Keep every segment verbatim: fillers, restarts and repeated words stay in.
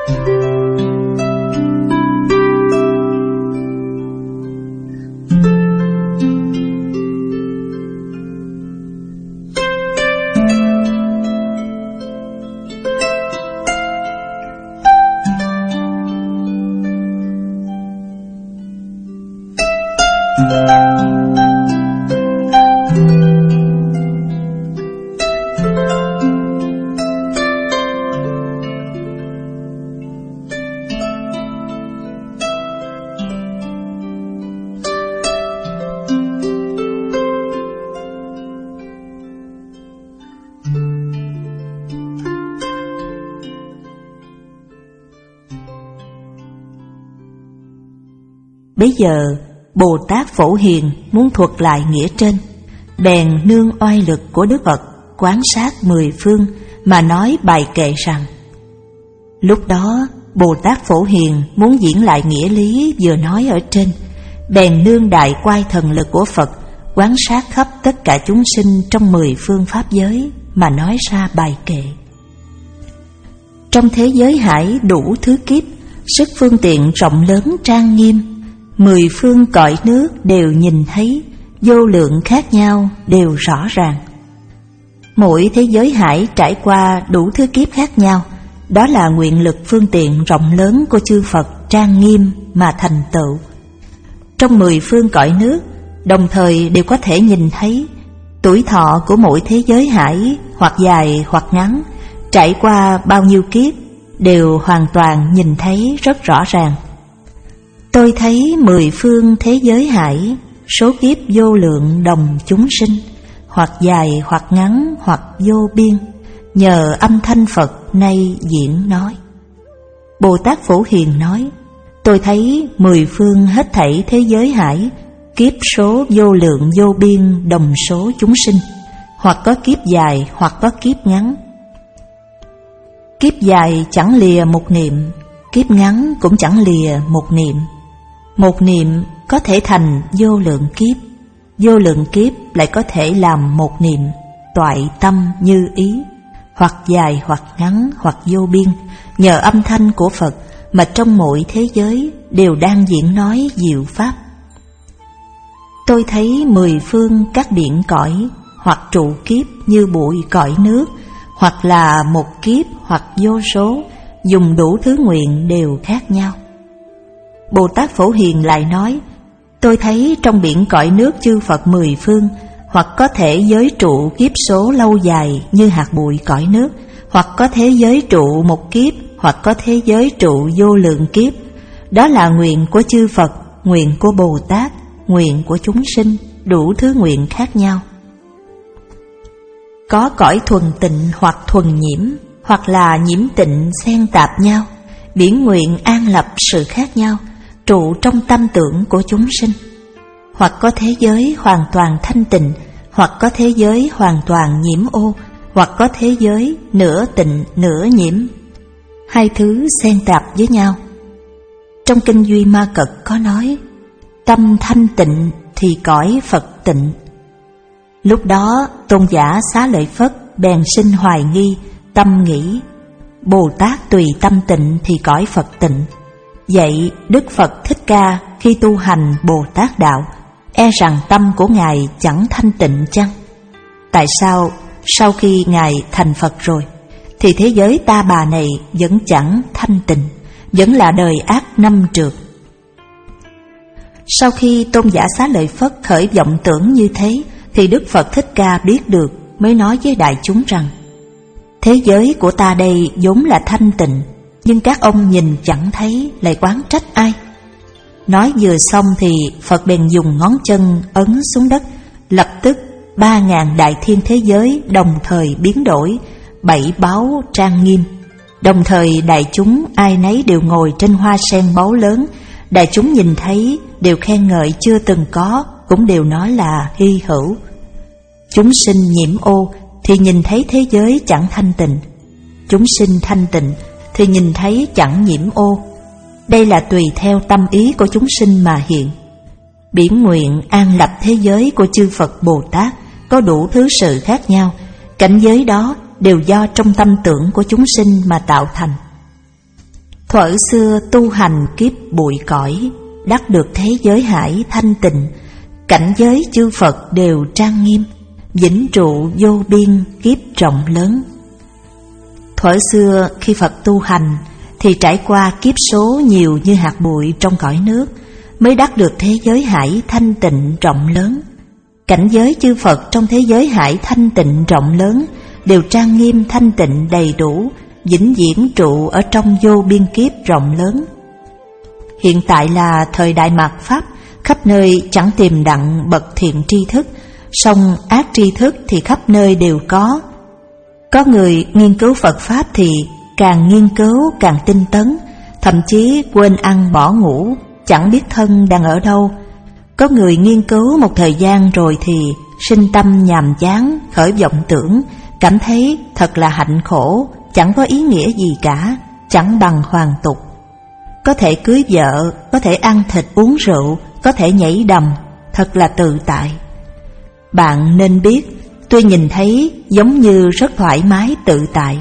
Bấy giờ Bồ Tát Phổ Hiền muốn thuật lại nghĩa trên, bèn nương oai lực của Đức Phật quán sát mười phương mà nói bài kệ rằng: lúc đó Bồ Tát Phổ Hiền muốn diễn lại nghĩa lý vừa nói ở trên, bèn nương đại quay thần lực của Phật quán sát khắp tất cả chúng sinh trong mười phương pháp giới mà nói ra bài kệ. Trong thế giới hải đủ thứ kiếp, sức phương tiện rộng lớn trang nghiêm, mười phương cõi nước đều nhìn thấy, vô lượng khác nhau đều rõ ràng. Mỗi thế giới hải trải qua đủ thứ kiếp khác nhau, đó là nguyện lực phương tiện rộng lớn của chư Phật trang nghiêm mà thành tựu. Trong mười phương cõi nước, đồng thời đều có thể nhìn thấy tuổi thọ của mỗi thế giới hải, hoặc dài hoặc ngắn, trải qua bao nhiêu kiếp, đều hoàn toàn nhìn thấy rất rõ ràng. Tôi thấy mười phương thế giới hải, số kiếp vô lượng đồng chúng sinh, hoặc dài hoặc ngắn hoặc vô biên, nhờ âm thanh Phật nay diễn nói. Bồ Tát Phổ Hiền nói: tôi thấy mười phương hết thảy thế giới hải, kiếp số vô lượng vô biên đồng số chúng sinh, hoặc có kiếp dài hoặc có kiếp ngắn. Kiếp dài chẳng lìa một niệm, kiếp ngắn cũng chẳng lìa một niệm. Một niệm có thể thành vô lượng kiếp, vô lượng kiếp lại có thể làm một niệm, toại tâm như ý, hoặc dài hoặc ngắn hoặc vô biên, nhờ âm thanh của Phật mà trong mỗi thế giới đều đang diễn nói diệu pháp. Tôi thấy mười phương các biển cõi, hoặc trụ kiếp như bụi cõi nước, hoặc là một kiếp hoặc vô số, dùng đủ thứ nguyện đều khác nhau. Bồ Tát Phổ Hiền lại nói: tôi thấy trong biển cõi nước chư Phật mười phương, hoặc có thể giới trụ kiếp số lâu dài như hạt bụi cõi nước, hoặc có thế giới trụ một kiếp, hoặc có thế giới trụ vô lượng kiếp. Đó là nguyện của chư Phật, nguyện của Bồ Tát, nguyện của chúng sinh, đủ thứ nguyện khác nhau. Có cõi thuần tịnh hoặc thuần nhiễm, hoặc là nhiễm tịnh xen tạp nhau, biển nguyện an lập sự khác nhau, trụ trong tâm tưởng của chúng sinh. Hoặc có thế giới hoàn toàn thanh tịnh, hoặc có thế giới hoàn toàn nhiễm ô, hoặc có thế giới nửa tịnh nửa nhiễm, hai thứ xen tạp với nhau. Trong kinh Duy Ma Cật có nói: tâm thanh tịnh thì cõi Phật tịnh. Lúc đó tôn giả Xá Lợi Phất bèn sinh hoài nghi, tâm nghĩ: Bồ Tát tùy tâm tịnh thì cõi Phật tịnh. Vậy Đức Phật Thích Ca khi tu hành Bồ Tát đạo, e rằng tâm của Ngài chẳng thanh tịnh chăng? Tại sao sau khi Ngài thành Phật rồi, thì thế giới ta bà này vẫn chẳng thanh tịnh, vẫn là đời ác năm trượt? Sau khi tôn giả Xá Lợi Phất khởi vọng tưởng như thế, thì Đức Phật Thích Ca biết được, mới nói với đại chúng rằng: thế giới của ta đây vốn là thanh tịnh, nhưng các ông nhìn chẳng thấy, lại oán trách ai? Nói vừa xong thì Phật bèn dùng ngón chân ấn xuống đất, lập tức ba ngàn đại thiên thế giới đồng thời biến đổi, bảy báu trang nghiêm. Đồng thời đại chúng ai nấy đều ngồi trên hoa sen báu lớn. Đại chúng nhìn thấy đều khen ngợi chưa từng có, cũng đều nói là hy hữu. Chúng sinh nhiễm ô thì nhìn thấy thế giới chẳng thanh tịnh, chúng sinh thanh tịnh thì nhìn thấy chẳng nhiễm ô. Đây là tùy theo tâm ý của chúng sinh mà hiện. Biển nguyện an lập thế giới của chư Phật Bồ Tát có đủ thứ sự khác nhau, cảnh giới đó đều do trong tâm tưởng của chúng sinh mà tạo thành. Thuở xưa tu hành kiếp bụi cõi, đắc được thế giới hải thanh tịnh, cảnh giới chư Phật đều trang nghiêm, vĩnh trụ vô biên kiếp rộng lớn. Thuở xưa khi Phật tu hành thì trải qua kiếp số nhiều như hạt bụi trong cõi nước, mới đắc được thế giới hải thanh tịnh rộng lớn. Cảnh giới chư Phật trong thế giới hải thanh tịnh rộng lớn đều trang nghiêm thanh tịnh đầy đủ, vĩnh viễn trụ ở trong vô biên kiếp rộng lớn. Hiện tại là thời đại mạt Pháp, khắp nơi chẳng tìm đặng bậc thiện tri thức, song ác tri thức thì khắp nơi đều có. Có người nghiên cứu Phật Pháp thì càng nghiên cứu càng tinh tấn, thậm chí quên ăn bỏ ngủ, chẳng biết thân đang ở đâu. Có người nghiên cứu một thời gian rồi thì sinh tâm nhàm chán, khởi vọng tưởng, cảm thấy thật là hạnh khổ, chẳng có ý nghĩa gì cả, chẳng bằng hoàn tục. Có thể cưới vợ, có thể ăn thịt uống rượu, có thể nhảy đầm, thật là tự tại. Bạn nên biết, tôi nhìn thấy giống như rất thoải mái tự tại.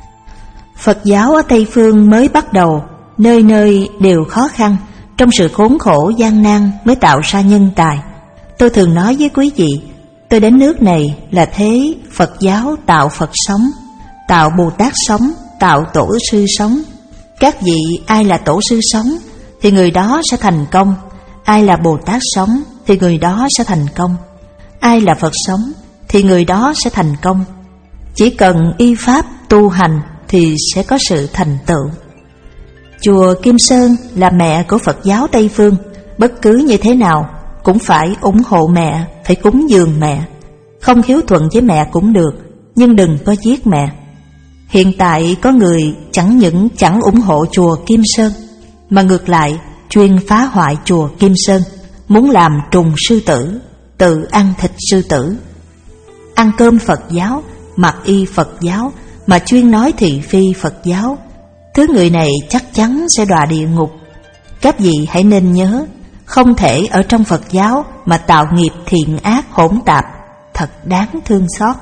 Phật giáo ở Tây Phương mới bắt đầu, nơi nơi đều khó khăn, trong sự khốn khổ gian nan mới tạo ra nhân tài. Tôi thường nói với quý vị, tôi đến nước này là thế Phật giáo tạo Phật sống, tạo Bồ Tát sống, tạo Tổ sư sống. Các vị ai là Tổ sư sống thì người đó sẽ thành công, ai là Bồ Tát sống thì người đó sẽ thành công, ai là Phật sống thì người đó sẽ thành công. Chỉ cần y pháp tu hành thì sẽ có sự thành tựu. Chùa Kim Sơn là mẹ của Phật giáo Tây Phương, bất cứ như thế nào cũng phải ủng hộ mẹ, phải cúng dường mẹ. Không hiếu thuận với mẹ cũng được, nhưng đừng có giết mẹ. Hiện tại có người chẳng những chẳng ủng hộ chùa Kim Sơn, mà ngược lại chuyên phá hoại chùa Kim Sơn, muốn làm trùng sư tử, tự ăn thịt sư tử. Ăn cơm Phật giáo, mặc y Phật giáo, mà chuyên nói thị phi Phật giáo. Thứ người này chắc chắn sẽ đọa địa ngục. Các vị hãy nên nhớ, không thể ở trong Phật giáo mà tạo nghiệp thiện ác hỗn tạp, thật đáng thương xót.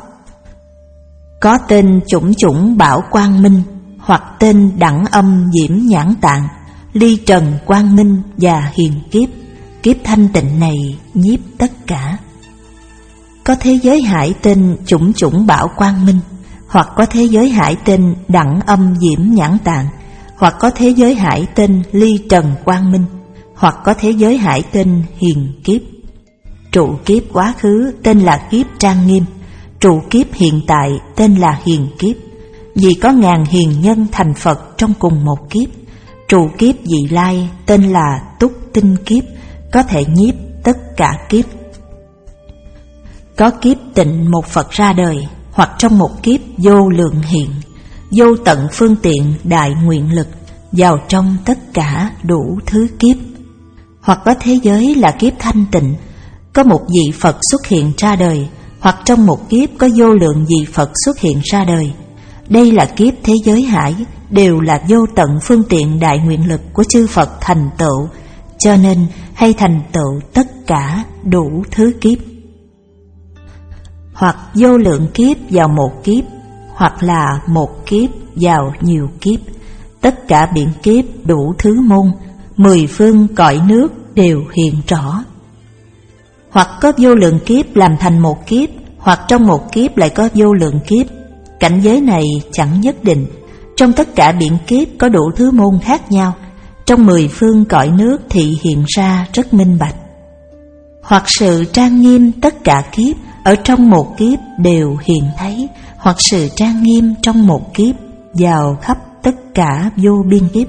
Có tên chủng chủng Bảo Quang Minh, hoặc tên Đẳng Âm Diễm Nhãn Tạng, ly trần quang minh và hiền kiếp. Kiếp thanh tịnh này nhiếp tất cả. Có thế giới hải tên chủng chủng Bảo Quang Minh, hoặc có thế giới hải tên Đẳng Âm Diễm Nhãn Tạng, hoặc có thế giới hải tên ly trần quang minh, hoặc có thế giới hải tên hiền kiếp. Trụ kiếp quá khứ tên là kiếp trang nghiêm, trụ kiếp hiện tại tên là hiền kiếp. Vì có ngàn hiền nhân thành Phật trong cùng một kiếp. Trụ kiếp vị lai tên là túc tinh kiếp, có thể nhiếp tất cả kiếp. Có kiếp tịnh một Phật ra đời, hoặc trong một kiếp vô lượng hiện, vô tận phương tiện đại nguyện lực, vào trong tất cả đủ thứ kiếp. Hoặc có thế giới là kiếp thanh tịnh, có một vị Phật xuất hiện ra đời, hoặc trong một kiếp có vô lượng vị Phật xuất hiện ra đời. Đây là kiếp thế giới hải, đều là vô tận phương tiện đại nguyện lực của chư Phật thành tựu, cho nên hay thành tựu tất cả đủ thứ kiếp. Hoặc vô lượng kiếp vào một kiếp, hoặc là một kiếp vào nhiều kiếp, tất cả biển kiếp đủ thứ môn, mười phương cõi nước đều hiện rõ. Hoặc có vô lượng kiếp làm thành một kiếp, hoặc trong một kiếp lại có vô lượng kiếp. Cảnh giới này chẳng nhất định, trong tất cả biển kiếp có đủ thứ môn khác nhau, trong mười phương cõi nước thị hiện ra rất minh bạch. Hoặc sự trang nghiêm tất cả kiếp ở trong một kiếp đều hiện thấy, hoặc sự trang nghiêm trong một kiếp vào khắp tất cả vô biên kiếp.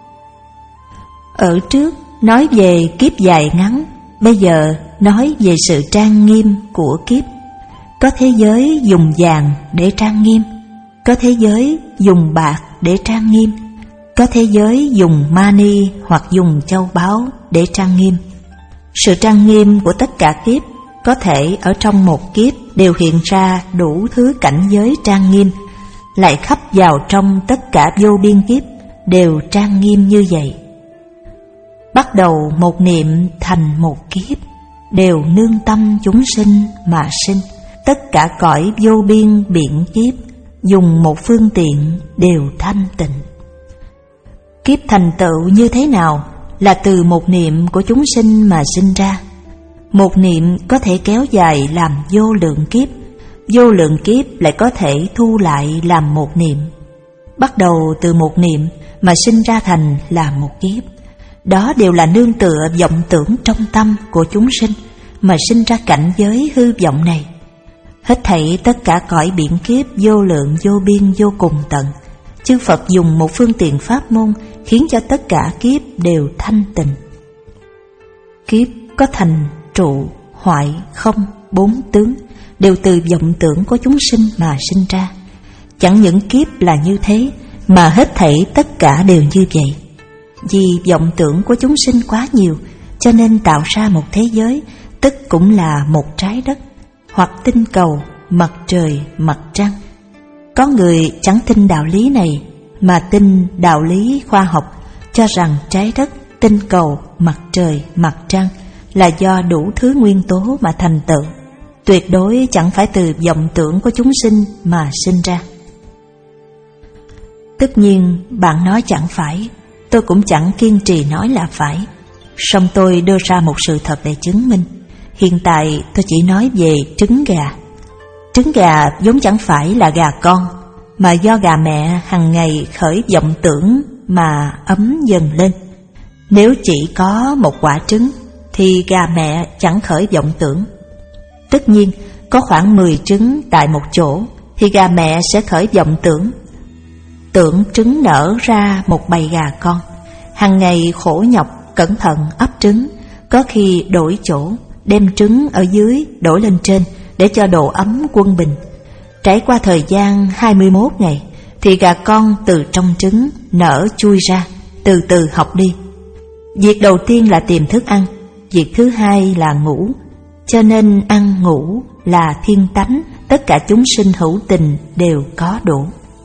Ở trước nói về kiếp dài ngắn, bây giờ nói về sự trang nghiêm của kiếp. Có thế giới dùng vàng để trang nghiêm, có thế giới dùng bạc để trang nghiêm, có thế giới dùng mani hoặc dùng châu báu để trang nghiêm. Sự trang nghiêm của tất cả kiếp có thể ở trong một kiếp đều hiện ra đủ thứ cảnh giới trang nghiêm, lại khắp vào trong tất cả vô biên kiếp đều trang nghiêm như vậy. Bắt đầu một niệm thành một kiếp, đều nương tâm chúng sinh mà sinh. Tất cả cõi vô biên biển kiếp dùng một phương tiện đều thanh tịnh. Kiếp thành tựu như thế nào? Là từ một niệm của chúng sinh mà sinh ra. Một niệm có thể kéo dài làm vô lượng kiếp, vô lượng kiếp lại có thể thu lại làm một niệm. Bắt đầu từ một niệm mà sinh ra thành là một kiếp. Đó đều là nương tựa vọng tưởng trong tâm của chúng sinh mà sinh ra cảnh giới hư vọng này. Hết thảy tất cả cõi biển kiếp vô lượng vô biên vô cùng tận, chư Phật dùng một phương tiện pháp môn khiến cho tất cả kiếp đều thanh tịnh. Kiếp có thành, trụ, hoại, không, bốn tướng đều từ vọng tưởng của chúng sinh mà sinh ra. Chẳng những kiếp là như thế, mà hết thảy tất cả đều như vậy. Vì vọng tưởng của chúng sinh quá nhiều, cho nên tạo ra một thế giới, tức cũng là một trái đất, hoặc tinh cầu, mặt trời, mặt trăng. Có người chẳng tin đạo lý này, mà tin đạo lý khoa học, cho rằng trái đất, tinh cầu, mặt trời, mặt trăng là do đủ thứ nguyên tố mà thành tựu, tuyệt đối chẳng phải từ vọng tưởng của chúng sinh mà sinh ra. Tất nhiên bạn nói chẳng phải, tôi cũng chẳng kiên trì nói là phải. Song tôi đưa ra một sự thật để chứng minh. Hiện tại tôi chỉ nói về trứng gà. Trứng gà vốn chẳng phải là gà con, mà do gà mẹ hằng ngày khởi vọng tưởng mà ấm dần lên. Nếu chỉ có một quả trứng thì gà mẹ chẳng khởi vọng tưởng. Tất nhiên có khoảng mười trứng tại một chỗ thì gà mẹ sẽ khởi vọng tưởng. Tưởng trứng nở ra một bầy gà con, hằng ngày khổ nhọc cẩn thận ấp trứng, có khi đổi chỗ, đem trứng ở dưới đổi lên trên để cho độ ấm quân bình. Trải qua thời gian hai mươi mốt ngày thì gà con từ trong trứng nở chui ra, từ từ học đi. Việc đầu tiên là tìm thức ăn, việc thứ hai là ngủ. Cho nên ăn ngủ là thiên tánh, tất cả chúng sinh hữu tình đều có đủ.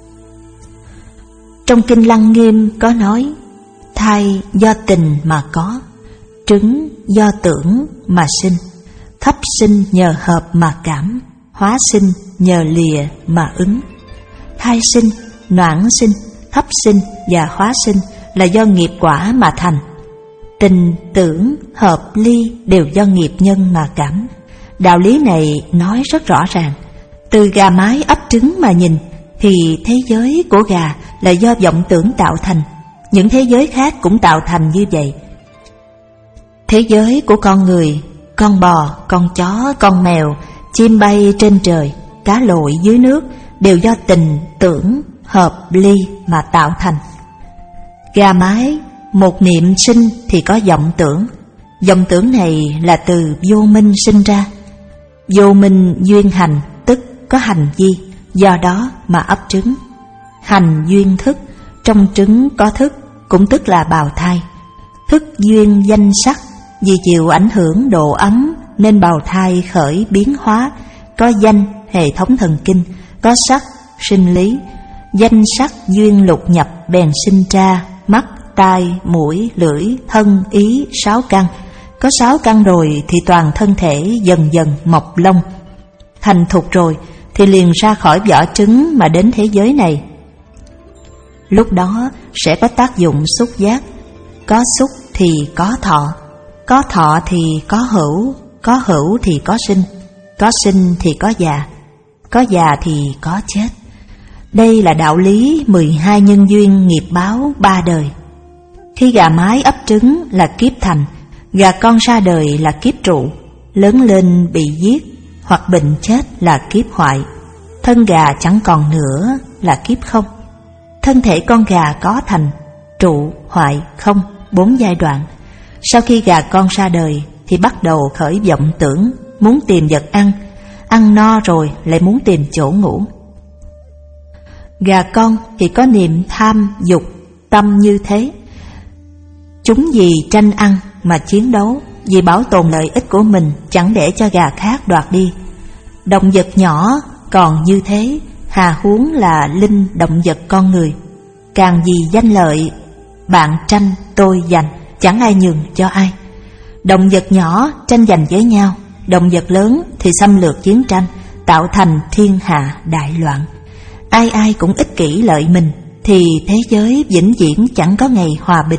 Trong Kinh Lăng Nghiêm có nói, thai do tình mà có, trứng do tưởng mà sinh, thấp sinh nhờ hợp mà cảm, hóa sinh nhờ lìa mà ứng. Thai sinh, noãn sinh, thấp sinh và hóa sinh là do nghiệp quả mà thành. Tình, tưởng, hợp, ly đều do nghiệp nhân mà cảm. Đạo lý này nói rất rõ ràng. Từ gà mái ấp trứng mà nhìn thì thế giới của gà là do vọng tưởng tạo thành. Những thế giới khác cũng tạo thành như vậy. Thế giới của con người, con bò, con chó, con mèo, chim bay trên trời, cá lội dưới nước đều do tình, tưởng, hợp, ly mà tạo thành. Gà mái, một niệm sinh thì có vọng tưởng. Vọng tưởng này là từ vô minh sinh ra. Vô minh duyên hành, tức có hành vi, do đó mà ấp trứng. Hành duyên thức, trong trứng có thức, cũng tức là bào thai. Thức duyên danh sắc, vì chịu ảnh hưởng độ ấm nên bào thai khởi biến hóa. Có danh, hệ thống thần kinh, có sắc, sinh lý. Danh sắc duyên lục nhập bèn sinh ra mắt, tai, mũi, lưỡi, thân, ý, sáu căn. Có sáu căn rồi thì toàn thân thể dần dần mọc lông. Thành thục rồi thì liền ra khỏi vỏ trứng mà đến thế giới này. Lúc đó sẽ có tác dụng xúc giác. Có xúc thì có thọ, có thọ thì có hữu, có hữu thì có sinh, có sinh thì có già, có già thì có chết. Đây là đạo lý mười hai nhân duyên nghiệp báo ba đời. Khi gà mái ấp trứng là kiếp thành, gà con ra đời là kiếp trụ, lớn lên bị giết hoặc bệnh chết là kiếp hoại. Thân gà chẳng còn nữa là kiếp không. Thân thể con gà có thành, trụ, hoại, không, bốn giai đoạn. Sau khi gà con ra đời thì bắt đầu khởi vọng tưởng, muốn tìm vật ăn, ăn no rồi lại muốn tìm chỗ ngủ. Gà con thì có niệm tham, dục, tâm như thế. Chúng vì tranh ăn mà chiến đấu, vì bảo tồn lợi ích của mình chẳng để cho gà khác đoạt đi. Động vật nhỏ còn như thế, hà huống là linh động vật con người. Càng vì danh lợi, bạn tranh tôi giành, chẳng ai nhường cho ai. Động vật nhỏ tranh giành với nhau, động vật lớn thì xâm lược chiến tranh, tạo thành thiên hạ đại loạn. Ai ai cũng ích kỷ lợi mình thì thế giới vĩnh viễn chẳng có ngày hòa bình.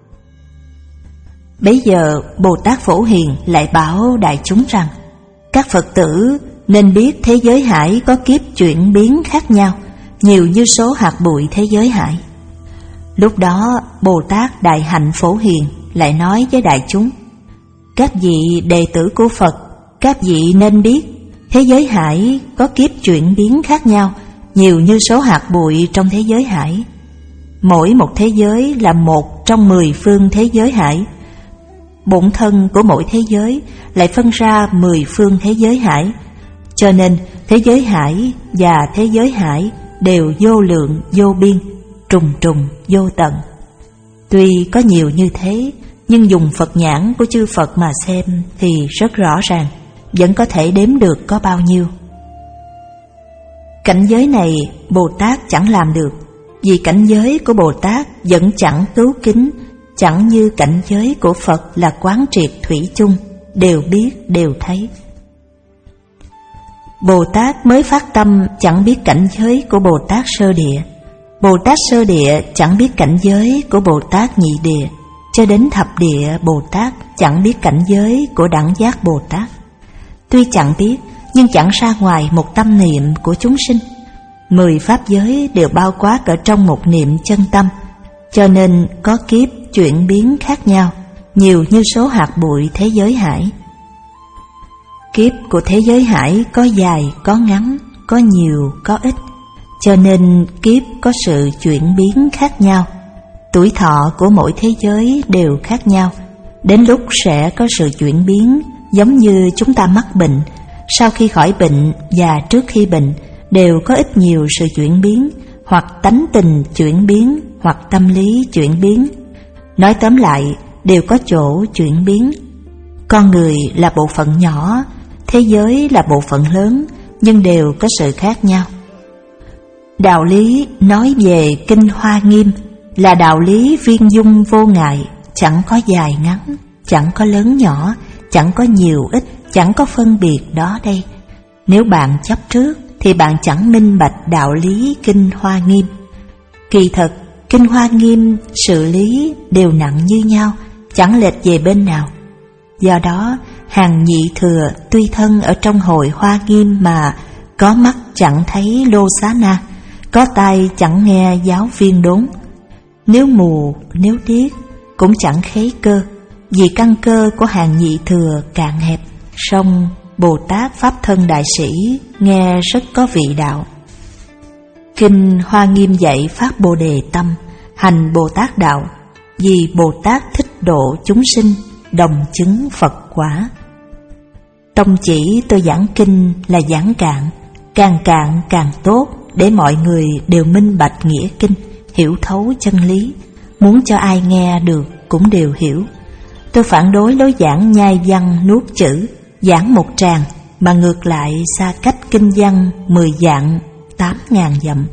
Bấy giờ Bồ Tát Phổ Hiền lại bảo đại chúng rằng: các Phật tử nên biết thế giới hải có kiếp chuyển biến khác nhau, nhiều như số hạt bụi thế giới hải. Lúc đó Bồ Tát Đại Hạnh Phổ Hiền lại nói với đại chúng: các vị đệ tử của Phật, các vị nên biết thế giới hải có kiếp chuyển biến khác nhau, nhiều như số hạt bụi trong thế giới hải. Mỗi một thế giới là một trong mười phương thế giới hải. Bổn thân của mỗi thế giới lại phân ra mười phương thế giới hải, cho nên thế giới hải và thế giới hải đều vô lượng vô biên, trùng trùng vô tận. Tuy có nhiều như thế, nhưng dùng Phật nhãn của chư Phật mà xem thì rất rõ ràng, vẫn có thể đếm được có bao nhiêu. Cảnh giới này Bồ Tát chẳng làm được, vì cảnh giới của Bồ Tát vẫn chẳng cứu kính, chẳng như cảnh giới của Phật là quán triệt thủy chung, đều biết đều thấy. Bồ Tát mới phát tâm chẳng biết cảnh giới của Bồ Tát Sơ Địa, Bồ Tát Sơ Địa chẳng biết cảnh giới của Bồ Tát Nhị Địa, cho đến Thập Địa Bồ Tát chẳng biết cảnh giới của Đẳng Giác Bồ Tát. Tuy chẳng biết, nhưng chẳng ra ngoài một tâm niệm của chúng sinh. Mười pháp giới đều bao quát ở trong một niệm chân tâm, cho nên có kiếp chuyển biến khác nhau, nhiều như số hạt bụi thế giới hải. Kiếp của thế giới hải có dài, có ngắn, có nhiều, có ít, cho nên kiếp có sự chuyển biến khác nhau. Tuổi thọ của mỗi thế giới đều khác nhau, đến lúc sẽ có sự chuyển biến, giống như chúng ta mắc bệnh, sau khi khỏi bệnh và trước khi bệnh đều có ít nhiều sự chuyển biến, hoặc tánh tình chuyển biến, hoặc tâm lý chuyển biến. Nói tóm lại, đều có chỗ chuyển biến. Con người là bộ phận nhỏ, thế giới là bộ phận lớn, nhưng đều có sự khác nhau. Đạo lý nói về Kinh Hoa Nghiêm là đạo lý viên dung vô ngại, chẳng có dài ngắn, chẳng có lớn nhỏ, chẳng có nhiều ít, chẳng có phân biệt đó đây. Nếu bạn chấp trước thì bạn chẳng minh bạch đạo lý Kinh Hoa Nghiêm. Kỳ thật, Kinh Hoa Nghiêm sự lý đều nặng như nhau, chẳng lệch về bên nào. Do đó, hàng nhị thừa tuy thân ở trong hội Hoa Nghiêm mà có mắt chẳng thấy Lô Xá Na, có tai chẳng nghe giáo viên đốn. Nếu mù, nếu điếc cũng chẳng khế cơ, vì căn cơ của hàng nhị thừa cạn hẹp. Song Bồ Tát Pháp Thân Đại Sĩ nghe rất có vị đạo. Kinh Hoa Nghiêm dạy phát Bồ Đề tâm, hành Bồ Tát đạo, vì Bồ Tát thích độ chúng sinh, đồng chứng Phật quả. Tông chỉ tôi giảng kinh là giảng cạn, càng cạn càng tốt, để mọi người đều minh bạch nghĩa kinh, hiểu thấu chân lý, muốn cho ai nghe được cũng đều hiểu. Tôi phản đối lối giảng nhai văn nuốt chữ, giảng một tràng mà ngược lại xa cách kinh văn mười vạn tám ngàn dặm.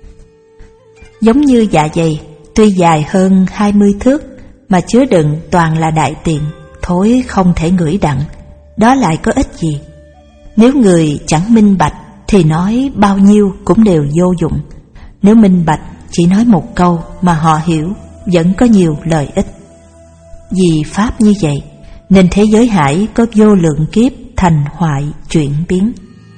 Giống như dạ dày, tuy dài hơn hai mươi thước mà chứa đựng toàn là đại tiện, thối không thể ngửi đặng, đó lại có ích gì. Nếu người chẳng minh bạch thì nói bao nhiêu cũng đều vô dụng. Nếu minh bạch chỉ nói một câu mà họ hiểu, vẫn có nhiều lợi ích. Vì pháp như vậy nên thế giới hải có vô lượng kiếp thành hoại chuyển biến.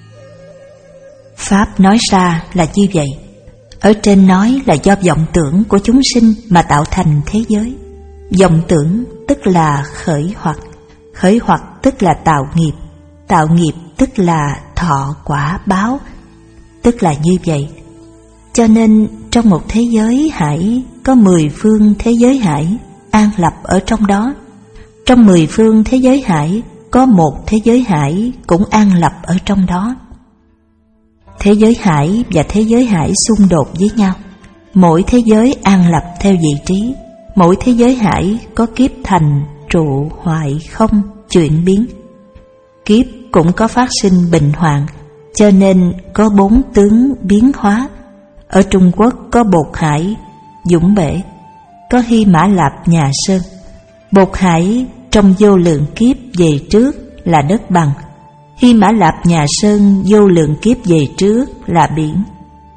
Pháp nói ra là như vậy. Ở trên nói là do vọng tưởng của chúng sinh mà tạo thành thế giới. Vọng tưởng tức là khởi hoặc, khởi hoặc tức là tạo nghiệp, tạo nghiệp tức là thọ quả báo, tức là như vậy. Cho nên trong một thế giới hải có mười phương thế giới hải an lập ở trong đó. Trong mười phương thế giới hải có một thế giới hải cũng an lập ở trong đó. Thế giới hải và thế giới hải xung đột với nhau. Mỗi thế giới an lập theo vị trí. Mỗi thế giới hải có kiếp thành, trụ, hoại, không, chuyển biến. Kiếp cũng có phát sinh bệnh hoạn, cho nên có bốn tướng biến hóa. Ở Trung Quốc có Bột Hải, Dũng Bể, có Hy Mã Lạp Nhà Sơn. Bột Hải trong vô lượng kiếp về trước là đất bằng, Hy Mã Lạp Nhà Sơn vô lượng kiếp về trước là biển.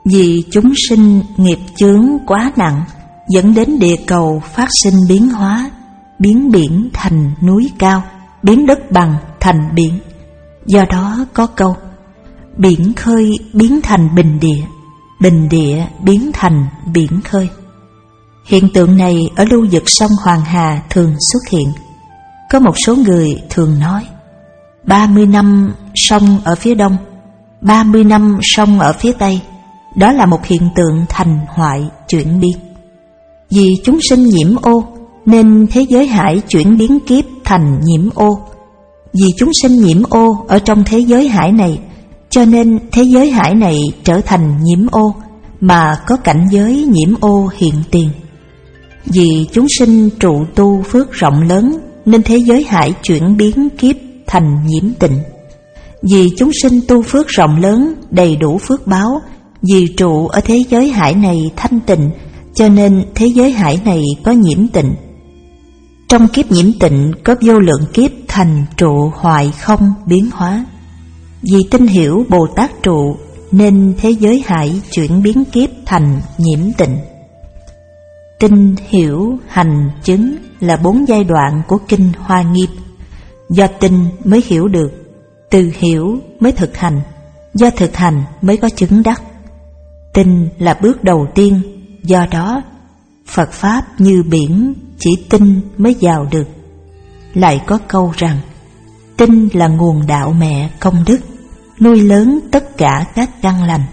Vì chúng sinh nghiệp chướng quá nặng, dẫn đến địa cầu phát sinh biến hóa, biến biển thành núi cao, biến đất bằng thành biển. Do đó có câu: biển khơi biến thành bình địa, bình địa biến thành biển khơi. Hiện tượng này ở lưu vực sông Hoàng Hà thường xuất hiện. Có một số người thường nói: ba mươi năm sông ở phía đông, ba mươi năm sông ở phía tây. Đó là một hiện tượng thành hoại chuyển biến. Vì chúng sinh nhiễm ô nên thế giới hải chuyển biến kiếp thành nhiễm ô. Vì chúng sinh nhiễm ô ở trong thế giới hải này, cho nên thế giới hải này trở thành nhiễm ô, mà có cảnh giới nhiễm ô hiện tiền. Vì chúng sinh trụ tu phước rộng lớn nên thế giới hải chuyển biến kiếp thành nhiễm tịnh. Vì chúng sinh tu phước rộng lớn, đầy đủ phước báo, vì trụ ở thế giới hải này thanh tịnh, cho nên thế giới hải này có nhiễm tịnh. Trong kiếp nhiễm tịnh có vô lượng kiếp thành trụ hoại không biến hóa. Vì tin hiểu Bồ Tát trụ nên thế giới hải chuyển biến kiếp thành nhiễm tịnh. Tin, hiểu, hành, chứng là bốn giai đoạn của Kinh Hoa Nghiêm. Do tin mới hiểu được, từ hiểu mới thực hành, do thực hành mới có chứng đắc. Tin là bước đầu tiên, do đó Phật Pháp như biển, chỉ tin mới vào được. Lại có câu rằng: tin là nguồn đạo mẹ công đức, nuôi lớn tất cả các căn lành.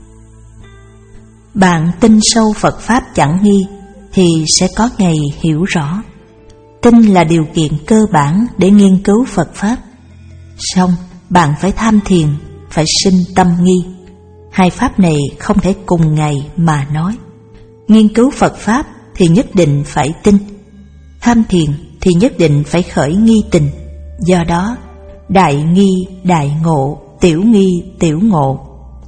Bạn tin sâu Phật Pháp chẳng nghi thì sẽ có ngày hiểu rõ. Tin là điều kiện cơ bản để nghiên cứu Phật Pháp. Song bạn phải tham thiền, phải sinh tâm nghi. Hai pháp này không thể cùng ngày mà nói. Nghiên cứu Phật Pháp thì nhất định phải tin, tham thiền thì nhất định phải khởi nghi tình. Do đó đại nghi đại ngộ, tiểu nghi tiểu ngộ.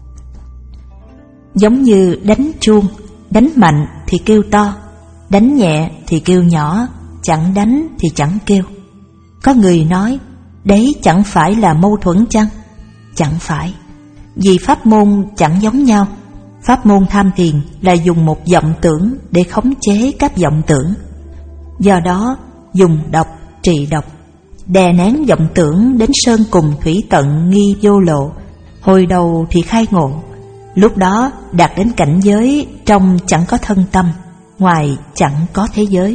Giống như đánh chuông, đánh mạnh thì kêu to, đánh nhẹ thì kêu nhỏ, chẳng đánh thì chẳng kêu. Có người nói: đấy chẳng phải là mâu thuẫn chăng? Chẳng phải, vì pháp môn chẳng giống nhau. Pháp môn tham thiền là dùng một vọng tưởng để khống chế các vọng tưởng. Do đó dùng độc trị độc, đè nén vọng tưởng đến sơn cùng thủy tận nghi vô lộ. Hồi đầu thì khai ngộ, lúc đó đạt đến cảnh giới trong chẳng có thân tâm, ngoài chẳng có thế giới.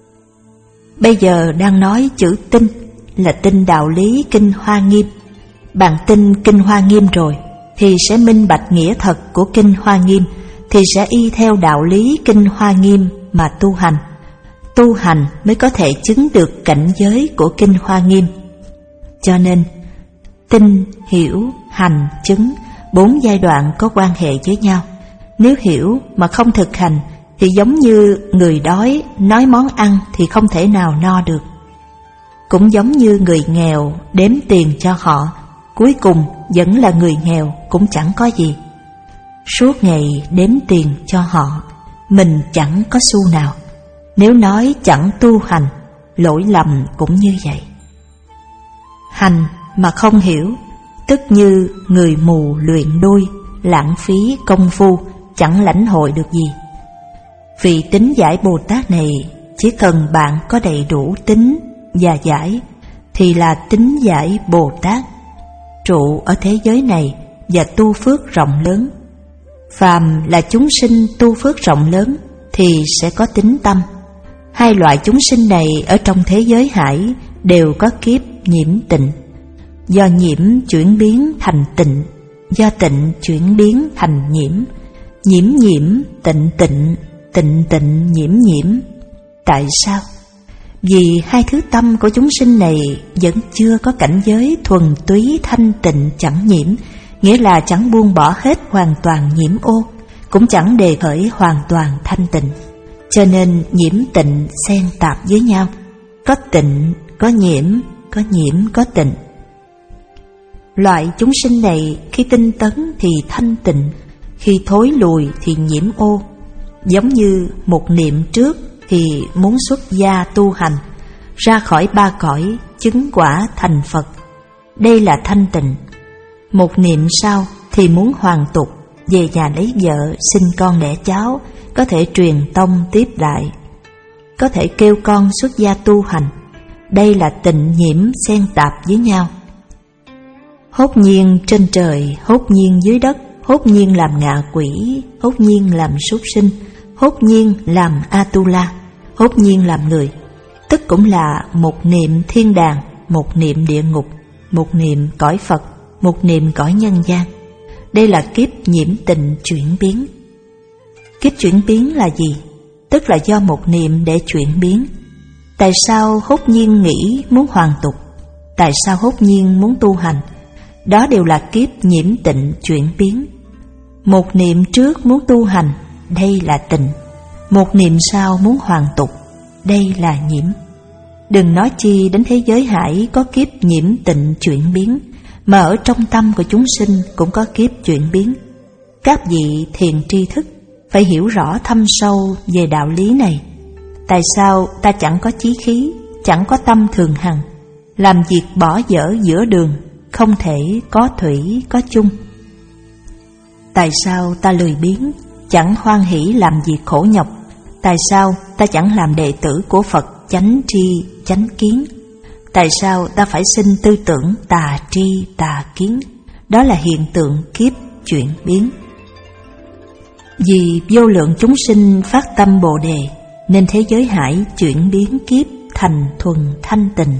Bây giờ đang nói chữ tin là tin đạo lý Kinh Hoa Nghiêm. Bạn tin Kinh Hoa Nghiêm rồi thì sẽ minh bạch nghĩa thật của Kinh Hoa Nghiêm, thì sẽ y theo đạo lý Kinh Hoa Nghiêm mà tu hành. Tu hành mới có thể chứng được cảnh giới của Kinh Hoa Nghiêm. Cho nên tin, hiểu, hành, chứng, bốn giai đoạn có quan hệ với nhau. Nếu hiểu mà không thực hành thì giống như người đói nói món ăn thì không thể nào no được. Cũng giống như người nghèo đếm tiền cho họ, cuối cùng vẫn là người nghèo, cũng chẳng có gì. Suốt ngày đếm tiền cho họ, mình chẳng có xu nào. Nếu nói chẳng tu hành, lỗi lầm cũng như vậy. Hành mà không hiểu, tức như người mù luyện đuôi, lãng phí công phu, chẳng lãnh hội được gì. Vị tín giải Bồ Tát này, chỉ cần bạn có đầy đủ tín và giải thì là tín giải Bồ Tát, trụ ở thế giới này và tu phước rộng lớn. Phàm là chúng sinh tu phước rộng lớn thì sẽ có tín tâm. Hai loại chúng sinh này ở trong thế giới hải đều có kiếp nhiễm tịnh. Do nhiễm chuyển biến thành tịnh, do tịnh chuyển biến thành nhiễm, nhiễm nhiễm tịnh tịnh, tịnh tịnh nhiễm nhiễm. Tại sao? Vì hai thứ tâm của chúng sinh này vẫn chưa có cảnh giới thuần túy thanh tịnh chẳng nhiễm, nghĩa là chẳng buông bỏ hết hoàn toàn nhiễm ô, cũng chẳng đề khởi hoàn toàn thanh tịnh. Cho nên nhiễm tịnh xen tạp với nhau, có tịnh, có nhiễm, có nhiễm, có tịnh. Loại chúng sinh này khi tinh tấn thì thanh tịnh, khi thối lùi thì nhiễm ô. Giống như một niệm trước thì muốn xuất gia tu hành, ra khỏi ba cõi, chứng quả thành Phật. Đây là thanh tịnh. Một niệm sau thì muốn hoàn tục, về nhà lấy vợ, sinh con đẻ cháu, có thể truyền tông tiếp lại, có thể kêu con xuất gia tu hành. Đây là tịnh nhiễm xen tạp với nhau. Hốt nhiên trên trời, hốt nhiên dưới đất, hốt nhiên làm ngạ quỷ, hốt nhiên làm súc sinh, hốt nhiên làm Atula, hốt nhiên làm người. Tức cũng là một niệm thiên đàng, một niệm địa ngục, một niệm cõi Phật, một niệm cõi nhân gian. Đây là kiếp nhiễm tịnh chuyển biến. Kiếp chuyển biến là gì? Tức là do một niệm để chuyển biến. Tại sao hốt nhiên nghĩ muốn hoàn tục? Tại sao hốt nhiên muốn tu hành? Đó đều là kiếp nhiễm tịnh chuyển biến. Một niệm trước muốn tu hành, đây là tịnh. Một niệm sau muốn hoàn tục, đây là nhiễm. Đừng nói chi đến thế giới hải có kiếp nhiễm tịnh chuyển biến, mà ở trong tâm của chúng sinh cũng có kiếp chuyển biến. Các vị thiền tri thức phải hiểu rõ thâm sâu về đạo lý này. Tại sao ta chẳng có chí khí, chẳng có tâm thường hằng, làm việc bỏ dở giữa đường, không thể có thủy có chung? Tại sao ta lười biếng, chẳng hoan hỷ làm việc khổ nhọc? Tại sao ta chẳng làm đệ tử của Phật chánh tri chánh kiến? Tại sao ta phải sinh tư tưởng tà tri tà kiến? Đó là hiện tượng kiếp chuyển biến. Vì vô lượng chúng sinh phát tâm Bồ Đề, nên thế giới hải chuyển biến kiếp thành thuần thanh tịnh.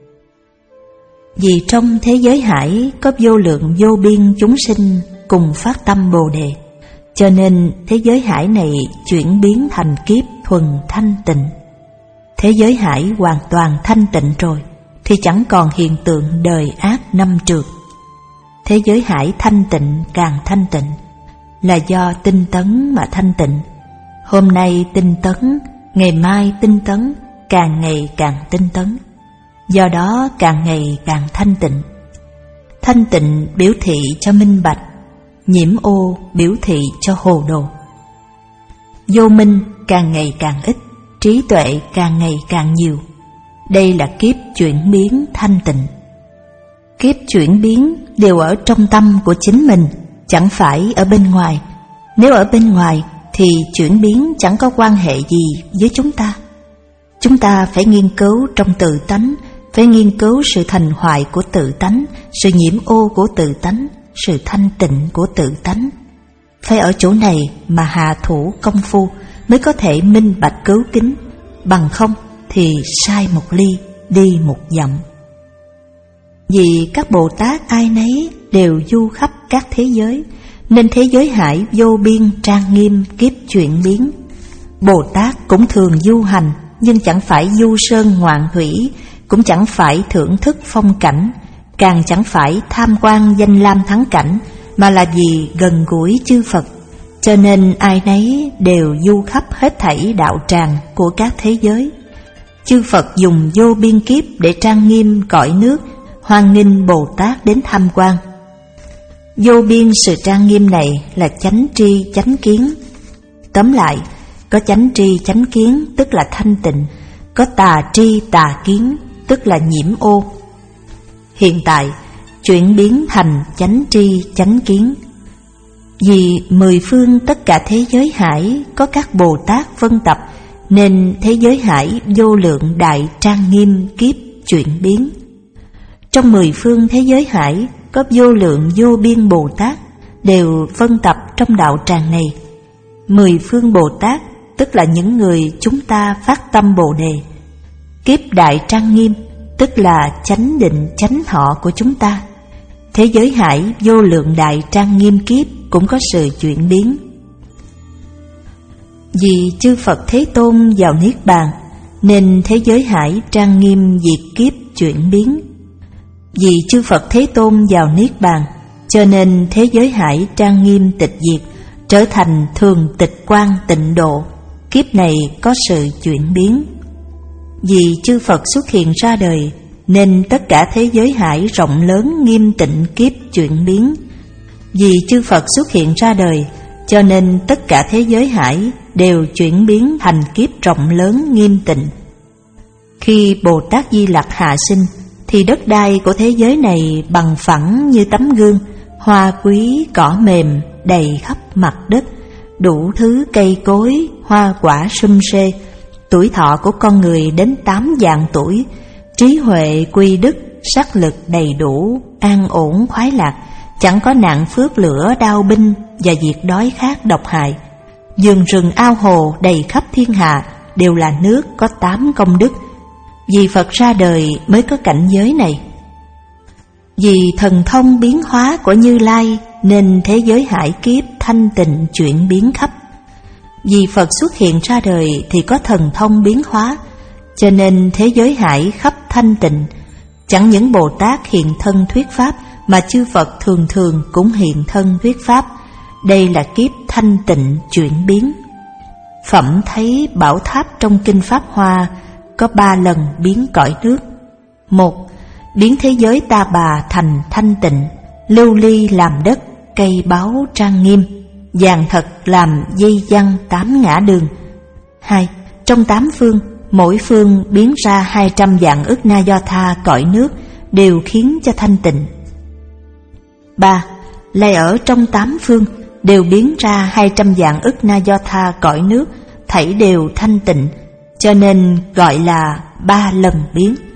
Vì trong thế giới hải có vô lượng vô biên chúng sinh cùng phát tâm Bồ Đề, cho nên thế giới hải này chuyển biến thành kiếp thuần thanh tịnh. Thế giới hải hoàn toàn thanh tịnh rồi thì chẳng còn hiện tượng đời ác năm trượt. Thế giới hải thanh tịnh càng thanh tịnh là do tinh tấn mà thanh tịnh. Hôm nay tinh tấn, ngày mai tinh tấn, càng ngày càng tinh tấn. Do đó càng ngày càng thanh tịnh. Thanh tịnh biểu thị cho minh bạch, nhiễm ô biểu thị cho hồ đồ. Vô minh càng ngày càng ít, trí tuệ càng ngày càng nhiều. Đây là kiếp chuyển biến thanh tịnh. Kiếp chuyển biến đều ở trong tâm của chính mình, chẳng phải ở bên ngoài. Nếu ở bên ngoài thì chuyển biến chẳng có quan hệ gì với chúng ta. Chúng ta phải nghiên cứu trong tự tánh, phải nghiên cứu sự thành hoại của tự tánh, sự nhiễm ô của tự tánh, sự thanh tịnh của tự tánh. Phải ở chỗ này mà hạ thủ công phu mới có thể minh bạch cứu kính, bằng không thì sai một ly, đi một dặm. Vì các Bồ Tát ai nấy đều du khắp các thế giới, nên thế giới hải vô biên trang nghiêm kiếp chuyển biến. Bồ Tát cũng thường du hành, nhưng chẳng phải du sơn ngoạn thủy, cũng chẳng phải thưởng thức phong cảnh, càng chẳng phải tham quan danh lam thắng cảnh, mà là vì gần gũi chư Phật. Cho nên ai nấy đều du khắp hết thảy đạo tràng của các thế giới. Chư Phật dùng vô biên kiếp để trang nghiêm cõi nước, hoan nghênh Bồ Tát đến tham quan. Vô biên sự trang nghiêm này là chánh tri chánh kiến. Tóm lại, có chánh tri chánh kiến tức là thanh tịnh, có tà tri tà kiến tức là nhiễm ô. Hiện tại chuyển biến thành chánh tri chánh kiến. Vì mười phương tất cả thế giới hải có các Bồ Tát vân tập, nên thế giới hải vô lượng đại trang nghiêm kiếp chuyển biến. Trong mười phương thế giới hải có vô lượng vô biên Bồ Tát đều vân tập trong đạo tràng này. Mười phương Bồ Tát tức là những người chúng ta phát tâm Bồ Đề. Kiếp đại trang nghiêm tức là chánh định chánh thọ của chúng ta. Thế giới hải vô lượng đại trang nghiêm kiếp cũng có sự chuyển biến. Vì chư Phật Thế Tôn vào Niết Bàn, nên thế giới hải trang nghiêm diệt kiếp chuyển biến. Vì chư Phật Thế Tôn vào Niết Bàn, cho nên thế giới hải trang nghiêm tịch diệt, trở thành thường tịch quang tịnh độ. Kiếp này có sự chuyển biến. Vì chư Phật xuất hiện ra đời, nên tất cả thế giới hải rộng lớn nghiêm tịnh kiếp chuyển biến. Vì chư Phật xuất hiện ra đời, cho nên tất cả thế giới hải đều chuyển biến thành kiếp rộng lớn nghiêm tịnh. Khi Bồ Tát Di Lặc hạ sinh, thì đất đai của thế giới này bằng phẳng như tấm gương, hoa quý cỏ mềm, đầy khắp mặt đất, đủ thứ cây cối, hoa quả sum xê. Tuổi thọ của con người đến tám vạn tuổi, trí huệ quy đức, sắc lực đầy đủ, an ổn khoái lạc, chẳng có nạn phước lửa đao binh và diệt đói khát độc hại. Vườn rừng ao hồ đầy khắp thiên hạ đều là nước có tám công đức. Vì Phật ra đời mới có cảnh giới này. Vì thần thông biến hóa của Như Lai nên thế giới hải kiếp thanh tịnh chuyển biến khắp. Vì Phật xuất hiện ra đời thì có thần thông biến hóa, cho nên thế giới hải khắp thanh tịnh. Chẳng những Bồ Tát hiện thân thuyết pháp, mà chư Phật thường thường cũng hiện thân thuyết pháp. Đây là kiếp thanh tịnh chuyển biến. Phẩm thấy bảo tháp trong Kinh Pháp Hoa có ba lần biến cõi nước. Một, biến thế giới Ta Bà thành thanh tịnh, lưu ly làm đất, cây báu trang nghiêm, vàng thật làm dây văng tám ngã đường. Hai, trong tám phương, mỗi phương biến ra hai trăm vạn ức na do tha cõi nước, đều khiến cho thanh tịnh. Ba, lại ở trong tám phương đều biến ra hai trăm vạn ức na do tha cõi nước, thảy đều thanh tịnh, cho nên gọi là ba lần biến.